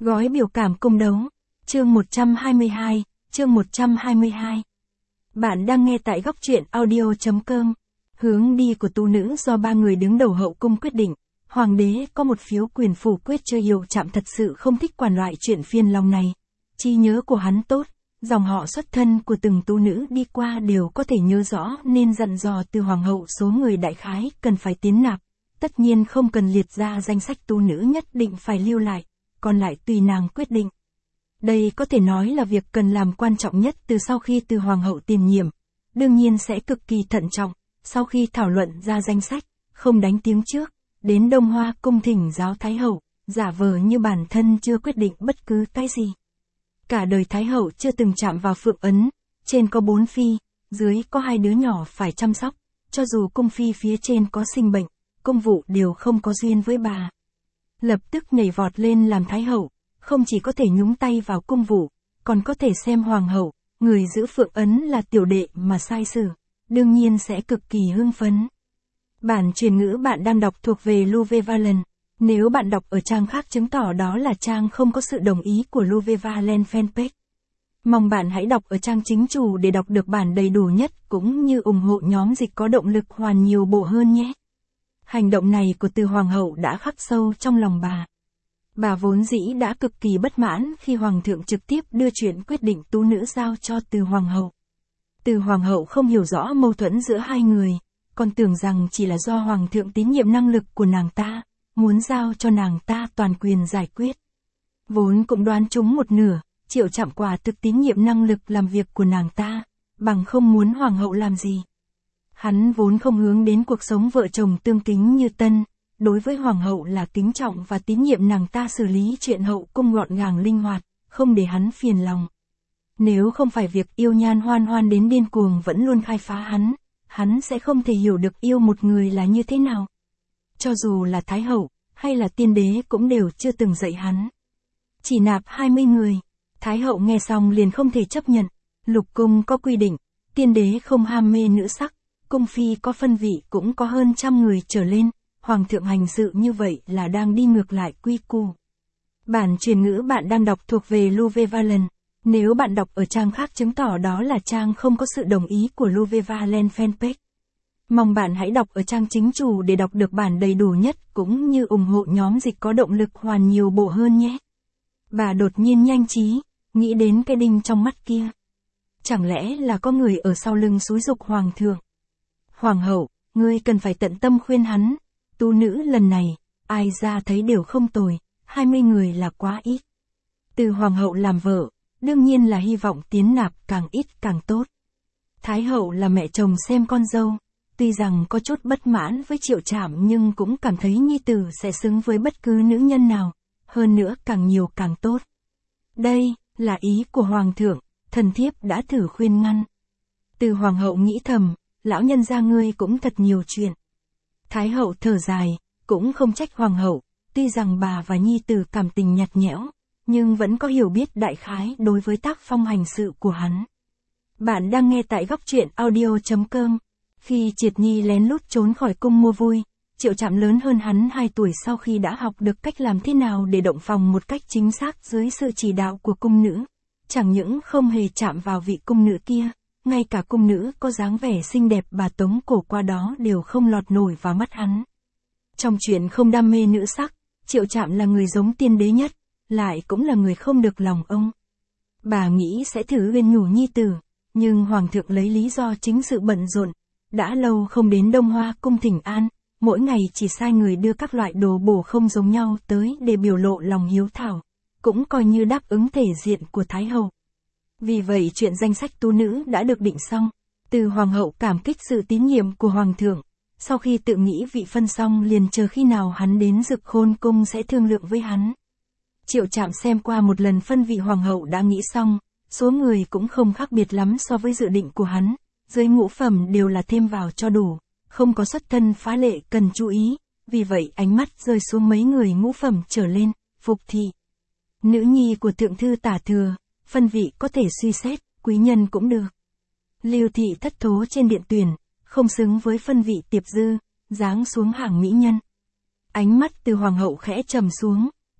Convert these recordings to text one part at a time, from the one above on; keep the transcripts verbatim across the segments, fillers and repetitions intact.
Gói biểu cảm cung đấu. Chương một trăm hai mươi hai, chương một trăm hai mươi hai. Bạn đang nghe tại góc truyện audio chấm com. Hướng đi của tu nữ do ba người đứng đầu hậu cung quyết định. Hoàng đế có một phiếu quyền phủ quyết cho Hiệu Trạm thật sự không thích quản loại chuyện phiền lòng này. Trí nhớ của hắn tốt, dòng họ xuất thân của từng tu nữ đi qua đều có thể nhớ rõ nên dặn dò từ hoàng hậu số người đại khái cần phải tiến nạp. Tất nhiên không cần liệt ra danh sách tu nữ nhất định phải lưu lại, còn lại tùy nàng quyết định. Đây có thể nói là việc cần làm quan trọng nhất từ sau khi từ hoàng hậu tiền nhiệm. Đương nhiên sẽ cực kỳ thận trọng, sau khi thảo luận ra danh sách, không đánh tiếng trước, đến Đông Hoa cung thỉnh giáo Thái hậu, giả vờ như bản thân chưa quyết định bất cứ cái gì. Cả đời Thái hậu chưa từng chạm vào phượng ấn, trên có bốn phi, dưới có hai đứa nhỏ phải chăm sóc, cho dù cung phi phía trên có sinh bệnh, công vụ đều không có duyên với bà. Lập tức nhảy vọt lên làm Thái hậu, không chỉ có thể nhúng tay vào cung vụ, còn có thể xem hoàng hậu, người giữ phượng ấn là tiểu đệ mà sai xử, đương nhiên sẽ cực kỳ hưng phấn. Bản truyền ngữ bạn đang đọc thuộc về Luvevalent. Nếu bạn đọc ở trang khác chứng tỏ đó là trang không có sự đồng ý của Luvevalent fanpage. Mong bạn hãy đọc ở trang chính chủ để đọc được bản đầy đủ nhất cũng như ủng hộ nhóm dịch có động lực hoàn nhiều bộ hơn nhé. Hành động này của từ hoàng hậu đã khắc sâu trong lòng bà. Bà vốn dĩ đã cực kỳ bất mãn khi hoàng thượng trực tiếp đưa chuyện quyết định tú nữ giao cho từ hoàng hậu. Từ hoàng hậu không hiểu rõ mâu thuẫn giữa hai người, còn tưởng rằng chỉ là do hoàng thượng tín nhiệm năng lực của nàng ta, muốn giao cho nàng ta toàn quyền giải quyết. Vốn cũng đoán trúng một nửa, Triệu Trạm quả thực tín nhiệm năng lực làm việc của nàng ta, bằng không muốn hoàng hậu làm gì. Hắn vốn không hướng đến cuộc sống vợ chồng tương kính như tân, đối với hoàng hậu là kính trọng và tín nhiệm nàng ta xử lý chuyện hậu cung gọn gàng linh hoạt, không để hắn phiền lòng. Nếu không phải việc yêu Nhan Hoan Hoan đến điên cuồng vẫn luôn khai phá hắn, hắn sẽ không thể hiểu được yêu một người là như thế nào. Cho dù là Thái hậu, hay là tiên đế cũng đều chưa từng dạy hắn. Chỉ nạp hai mươi người, Thái hậu nghe xong liền không thể chấp nhận, lục cung có quy định, tiên đế không ham mê nữ sắc, cung phi có phân vị cũng có hơn trăm người trở lên, hoàng thượng hành sự như vậy là đang đi ngược lại quy củ. Bản truyền ngữ bạn đang đọc thuộc về Luvevalent. Nếu bạn đọc ở trang khác chứng tỏ đó là trang không có sự đồng ý của Luvevalent fanpage. Mong bạn hãy đọc ở trang chính chủ để đọc được bản đầy đủ nhất cũng như ủng hộ nhóm dịch có động lực hoàn nhiều bộ hơn nhé. Bà đột nhiên nhanh trí, nghĩ đến cái đinh trong mắt kia. Chẳng lẽ là có người ở sau lưng xúi giục hoàng thượng? Hoàng hậu, ngươi cần phải tận tâm khuyên hắn, tu nữ lần này, ai ra thấy đều không tồi, hai mươi người là quá ít. Từ hoàng hậu làm vợ, đương nhiên là hy vọng tiến nạp càng ít càng tốt. Thái hậu là mẹ chồng xem con dâu, tuy rằng có chút bất mãn với Triệu Trạm nhưng cũng cảm thấy nhi tử sẽ xứng với bất cứ nữ nhân nào, hơn nữa càng nhiều càng tốt. Đây là ý của hoàng thượng, thần thiếp đã thử khuyên ngăn. Từ hoàng hậu nghĩ thầm, lão nhân gia ngươi cũng thật nhiều chuyện. Thái hậu thở dài, cũng không trách hoàng hậu, tuy rằng bà và nhi tử cảm tình nhạt nhẽo, nhưng vẫn có hiểu biết đại khái đối với tác phong hành sự của hắn. Bạn đang nghe tại góc truyện audio chấm com. Khi Triệt Nhi lén lút trốn khỏi cung mua vui, Triệu Trạm lớn hơn hắn hai tuổi sau khi đã học được cách làm thế nào để động phòng một cách chính xác dưới sự chỉ đạo của cung nữ. Chẳng những không hề chạm vào vị cung nữ kia, ngay cả cung nữ có dáng vẻ xinh đẹp bà tống cổ qua đó đều không lọt nổi vào mắt hắn. Trong chuyện không đam mê nữ sắc, Triệu Trạm là người giống tiên đế nhất, lại cũng là người không được lòng ông. Bà nghĩ sẽ thử uyên nhủ nhi tử, nhưng hoàng thượng lấy lý do chính sự bận rộn, đã lâu không đến Đông Hoa cung thỉnh an, mỗi ngày chỉ sai người đưa các loại đồ bổ không giống nhau tới để biểu lộ lòng hiếu thảo, cũng coi như đáp ứng thể diện của Thái hậu. Vì vậy chuyện danh sách tú nữ đã được định xong, từ hoàng hậu cảm kích sự tín nhiệm của hoàng thượng, sau khi tự nghĩ vị phân xong liền chờ khi nào hắn đến Dực Khôn cung sẽ thương lượng với hắn. Triệu Trạm xem qua một lần phân vị hoàng hậu đã nghĩ xong, số người cũng không khác biệt lắm so với dự định của hắn, dưới ngũ phẩm đều là thêm vào cho đủ, không có xuất thân phá lệ cần chú ý, vì vậy ánh mắt rơi xuống mấy người ngũ phẩm trở lên, Phục Thị. Nữ nhi của thượng thư Tả Thừa, phân vị có thể suy xét, quý nhân cũng được. Lưu Thị thất thố trên điện tuyển, không xứng với phân vị Tiệp Dư, giáng xuống hàng mỹ nhân. Ánh mắt từ hoàng hậu khẽ trầm xuống,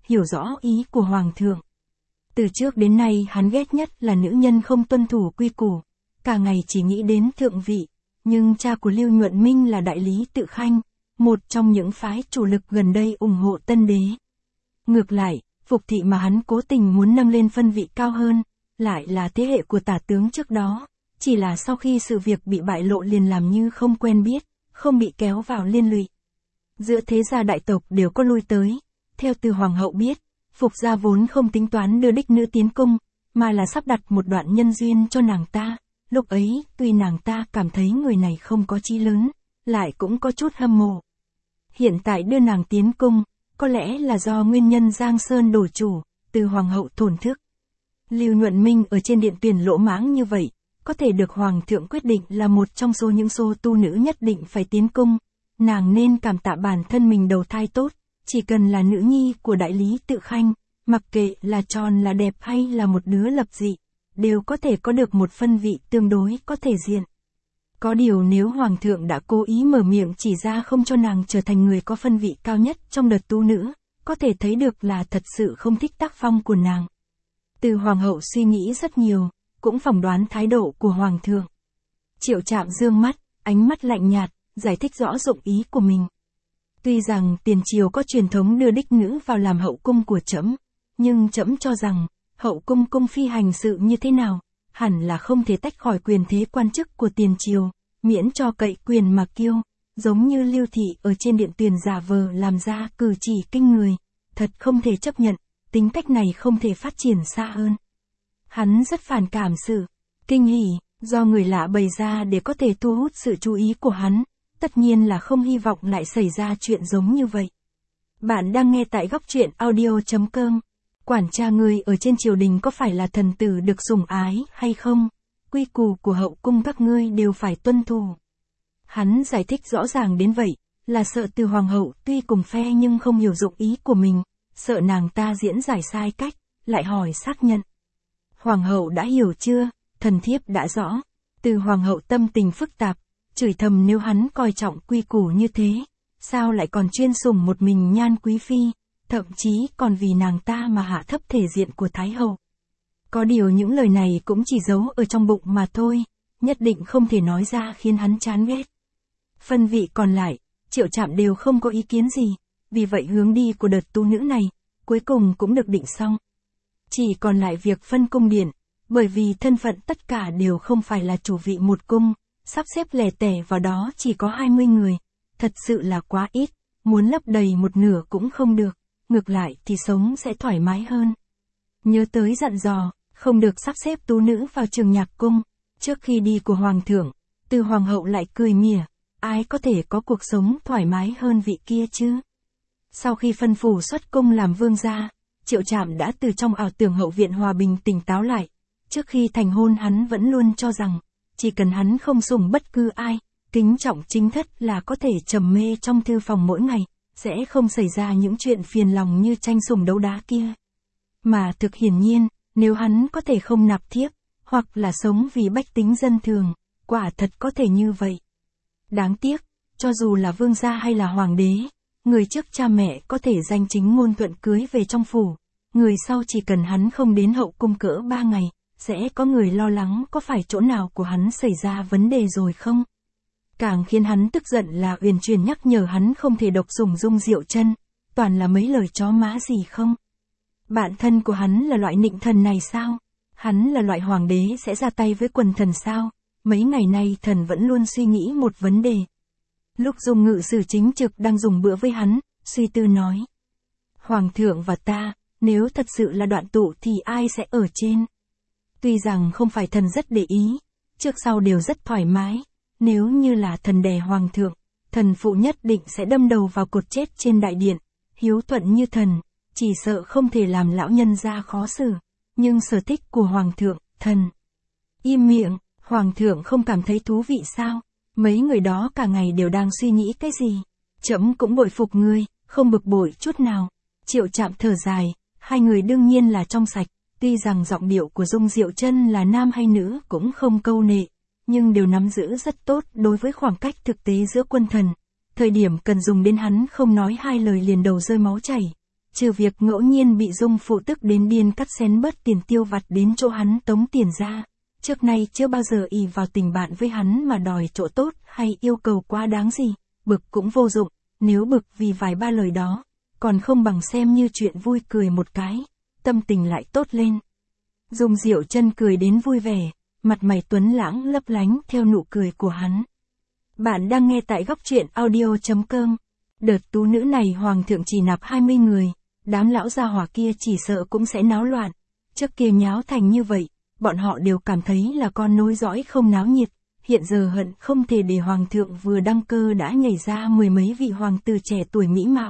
hiểu rõ ý của Hoàng thượng. Từ trước đến nay hắn ghét nhất là nữ nhân không tuân thủ quy củ, cả ngày chỉ nghĩ đến thượng vị, nhưng cha của Lưu Nhuận Minh là đại lý Tự Khanh, một trong những phái chủ lực gần đây ủng hộ tân đế. Ngược lại, Phục thị mà hắn cố tình muốn nâng lên phân vị cao hơn, lại là thế hệ của tả tướng trước đó, chỉ là sau khi sự việc bị bại lộ liền làm như không quen biết, không bị kéo vào liên lụy. Giữa thế gia đại tộc đều có lui tới, theo từ hoàng hậu biết, Phục gia vốn không tính toán đưa đích nữ tiến cung, mà là sắp đặt một đoạn nhân duyên cho nàng ta. Lúc ấy, tuy nàng ta cảm thấy người này không có chí lớn, lại cũng có chút hâm mộ. Hiện tại đưa nàng tiến cung, có lẽ là do nguyên nhân Giang Sơn đổi chủ, từ hoàng hậu thổn thức. Lưu Nhuận Minh ở trên điện tuyển lỗ mãng như vậy, có thể được hoàng thượng quyết định là một trong số những số tu nữ nhất định phải tiến cung. Nàng nên cảm tạ bản thân mình đầu thai tốt, chỉ cần là nữ nhi của đại lý Tự Khanh, mặc kệ là tròn là đẹp hay là một đứa lập dị, đều có thể có được một phân vị tương đối có thể diện. Có điều nếu hoàng thượng đã cố ý mở miệng chỉ ra không cho nàng trở thành người có phân vị cao nhất trong đợt tu nữ, có thể thấy được là thật sự không thích tác phong của nàng. Từ hoàng hậu suy nghĩ rất nhiều, cũng phỏng đoán thái độ của hoàng thượng. Triệu Trạm dương mắt, ánh mắt lạnh nhạt, giải thích rõ dụng ý của mình. Tuy rằng tiền triều có truyền thống đưa đích nữ vào làm hậu cung của trẫm, nhưng trẫm cho rằng, hậu cung cung phi hành sự như thế nào, hẳn là không thể tách khỏi quyền thế quan chức của tiền triều, miễn cho cậy quyền mà kiêu, giống như Lưu thị ở trên điện tuyển giả vờ làm ra cử chỉ kinh người, thật không thể chấp nhận, tính cách này không thể phát triển xa hơn. Hắn rất phản cảm sự kinh hỉ, do người lạ bày ra để có thể thu hút sự chú ý của hắn, tất nhiên là không hy vọng lại xảy ra chuyện giống như vậy. Bạn đang nghe tại góc truyện audio chấm com. Quản cha người ở trên triều đình có phải là thần tử được sủng ái hay không? Quy củ của hậu cung các ngươi đều phải tuân thủ. Hắn giải thích rõ ràng đến vậy, là sợ từ hoàng hậu tuy cùng phe nhưng không hiểu dụng ý của mình, sợ nàng ta diễn giải sai cách, lại hỏi xác nhận. Hoàng hậu đã hiểu chưa? Thần thiếp đã rõ. Từ hoàng hậu tâm tình phức tạp, chửi thầm nếu hắn coi trọng quy củ như thế, sao lại còn chuyên sủng một mình Nhan quý phi, thậm chí còn vì nàng ta mà hạ thấp thể diện của thái hậu. Có điều những lời này cũng chỉ giấu ở trong bụng mà thôi, nhất định không thể nói ra khiến hắn chán ghét. Phân vị còn lại, Triệu Trạm đều không có ý kiến gì, vì vậy hướng đi của đợt tu nữ này, cuối cùng cũng được định xong. Chỉ còn lại việc phân cung điện, bởi vì thân phận tất cả đều không phải là chủ vị một cung, sắp xếp lẻ tẻ vào đó chỉ có hai mươi người, thật sự là quá ít, muốn lấp đầy một nửa cũng không được, ngược lại thì sống sẽ thoải mái hơn. Nhớ tới dặn dò, không được sắp xếp tú nữ vào trường nhạc cung, trước khi đi của hoàng thượng, từ hoàng hậu lại cười mỉa, ai có thể có cuộc sống thoải mái hơn vị kia chứ. Sau khi phân phủ xuất cung làm vương gia, Triệu Trạm đã từ trong ảo tưởng hậu viện hòa bình tỉnh táo lại, trước khi thành hôn hắn vẫn luôn cho rằng, chỉ cần hắn không sủng bất cứ ai, kính trọng chính thất là có thể trầm mê trong thư phòng mỗi ngày, sẽ không xảy ra những chuyện phiền lòng như tranh sủng đấu đá kia. Mà thực hiển nhiên, nếu hắn có thể không nạp thiếp, hoặc là sống vì bách tính dân thường, quả thật có thể như vậy. Đáng tiếc, cho dù là vương gia hay là hoàng đế, người trước cha mẹ có thể danh chính ngôn thuận cưới về trong phủ, người sau chỉ cần hắn không đến hậu cung cỡ ba ngày, sẽ có người lo lắng có phải chỗ nào của hắn xảy ra vấn đề rồi không? Càng khiến hắn tức giận là Uyển Chuyển nhắc nhở hắn không thể độc sủng Dung Diệu Chân, toàn là mấy lời chó má gì không? Bạn thân của hắn là loại nịnh thần này sao? Hắn là loại hoàng đế sẽ ra tay với quần thần sao? Mấy ngày nay thần vẫn luôn suy nghĩ một vấn đề. Lúc Dung ngự sử chính trực đang dùng bữa với hắn, suy tư nói. Hoàng thượng và ta, nếu thật sự là đoạn tụ thì ai sẽ ở trên? Tuy rằng không phải thần rất để ý, trước sau đều rất thoải mái, nếu như là thần đè hoàng thượng, thần phụ nhất định sẽ đâm đầu vào cột chết trên đại điện, hiếu thuận như thần, chỉ sợ không thể làm lão nhân gia khó xử, nhưng sở thích của hoàng thượng, thần. Im miệng, hoàng thượng không cảm thấy thú vị sao? Mấy người đó cả ngày đều đang suy nghĩ cái gì? Trẫm cũng bội phục ngươi, không bực bội chút nào. Triệu Trạm thở dài, hai người đương nhiên là trong sạch, tuy rằng giọng điệu của Dung Diệu Chân là nam hay nữ cũng không câu nệ, nhưng đều nắm giữ rất tốt đối với khoảng cách thực tế giữa quân thần. Thời điểm cần dùng đến hắn không nói hai lời liền đầu rơi máu chảy. Trừ việc ngẫu nhiên bị Dung phụ tức đến điên cắt xén bớt tiền tiêu vặt đến chỗ hắn tống tiền ra, trước nay chưa bao giờ ỷ vào tình bạn với hắn mà đòi chỗ tốt hay yêu cầu quá đáng gì, bực cũng vô dụng, nếu bực vì vài ba lời đó, còn không bằng xem như chuyện vui cười một cái, tâm tình lại tốt lên. Dung Diệu Chân cười đến vui vẻ, mặt mày tuấn lãng lấp lánh theo nụ cười của hắn. Bạn đang nghe tại góc truyện audio chấm com. Đợt tú nữ này hoàng thượng chỉ nạp hai mươi người, đám lão gia hỏa kia chỉ sợ cũng sẽ náo loạn. Trước kia nháo thành như vậy, bọn họ đều cảm thấy là con nối dõi không náo nhiệt, hiện giờ hận không thể để hoàng thượng vừa đăng cơ đã nhảy ra mười mấy vị hoàng tử trẻ tuổi mỹ mạo.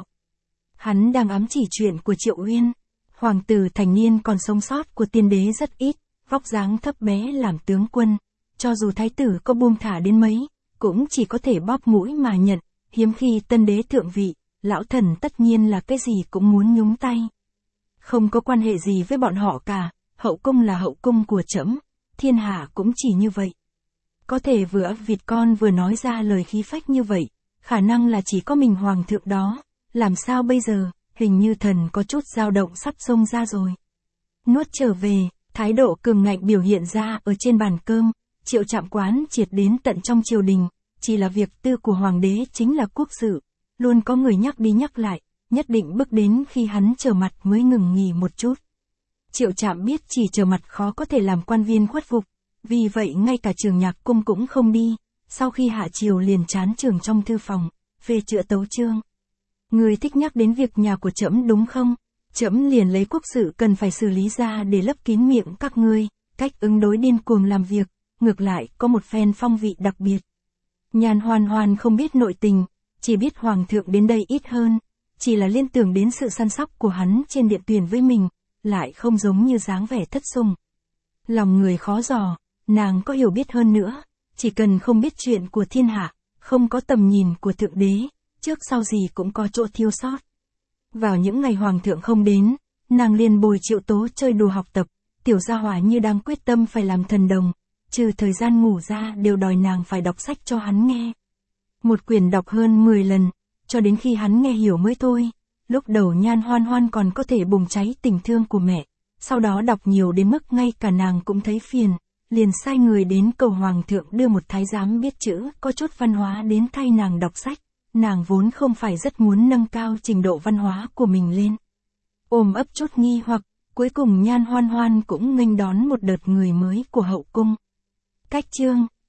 Hắn đang ám chỉ chuyện của Triệu Uyên. Hoàng tử thành niên còn sống sót của tiên đế rất ít, vóc dáng thấp bé làm tướng quân, cho dù thái tử có buông thả đến mấy, cũng chỉ có thể bóp mũi mà nhận, hiếm khi tân đế thượng vị, lão thần tất nhiên là cái gì cũng muốn nhúng tay. Không có quan hệ gì với bọn họ cả, hậu cung là hậu cung của trẫm, thiên hạ cũng chỉ như vậy. Có thể vừa ấp vịt con vừa nói ra lời khí phách như vậy, khả năng là chỉ có mình hoàng thượng đó, làm sao bây giờ, hình như thần có chút dao động sắp xông ra rồi. Nuốt trở về, thái độ cường ngạnh biểu hiện ra ở trên bàn cơm, Triệu Trạm quán triệt đến tận trong triều đình, chỉ là việc tư của hoàng đế chính là quốc sự, luôn có người nhắc đi nhắc lại, nhất định bước đến khi hắn trở mặt mới ngừng nghỉ một chút. Triệu Trạm biết chỉ trở mặt khó có thể làm quan viên khuất phục, vì vậy ngay cả trường nhạc cung cũng không đi, sau khi hạ triều liền chán trường trong thư phòng, về chữa tấu chương. Người thích nhắc đến việc nhà của trẫm đúng không? Trẫm liền lấy quốc sự cần phải xử lý ra để lấp kín miệng các ngươi, cách ứng đối điên cuồng làm việc, ngược lại có một phen phong vị đặc biệt. Nhàn Hoan Hoan không biết nội tình, chỉ biết hoàng thượng đến đây ít hơn, chỉ là liên tưởng đến sự săn sóc của hắn trên điện tuyển với mình, lại không giống như dáng vẻ thất sủng. Lòng người khó dò, nàng có hiểu biết hơn nữa, chỉ cần không biết chuyện của thiên hạ, không có tầm nhìn của thượng đế, trước sau gì cũng có chỗ thiếu sót. Vào những ngày hoàng thượng không đến, nàng liền bồi Triệu Tố chơi đùa học tập, tiểu gia hỏa như đang quyết tâm phải làm thần đồng, trừ thời gian ngủ ra đều đòi nàng phải đọc sách cho hắn nghe. Một quyển đọc hơn mười lần, cho đến khi hắn nghe hiểu mới thôi. Lúc đầu Nhan Hoan Hoan còn có thể bùng cháy tình thương của mẹ, sau đó đọc nhiều đến mức ngay cả nàng cũng thấy phiền, liền sai người đến cầu hoàng thượng đưa một thái giám biết chữ, có chút văn hóa đến thay nàng đọc sách. Nàng vốn không phải rất muốn nâng cao trình độ văn hóa của mình lên. Ôm ấp chút nghi hoặc, cuối cùng Nhan Hoan Hoan cũng nghênh đón một đợt người mới của hậu cung. Cách chương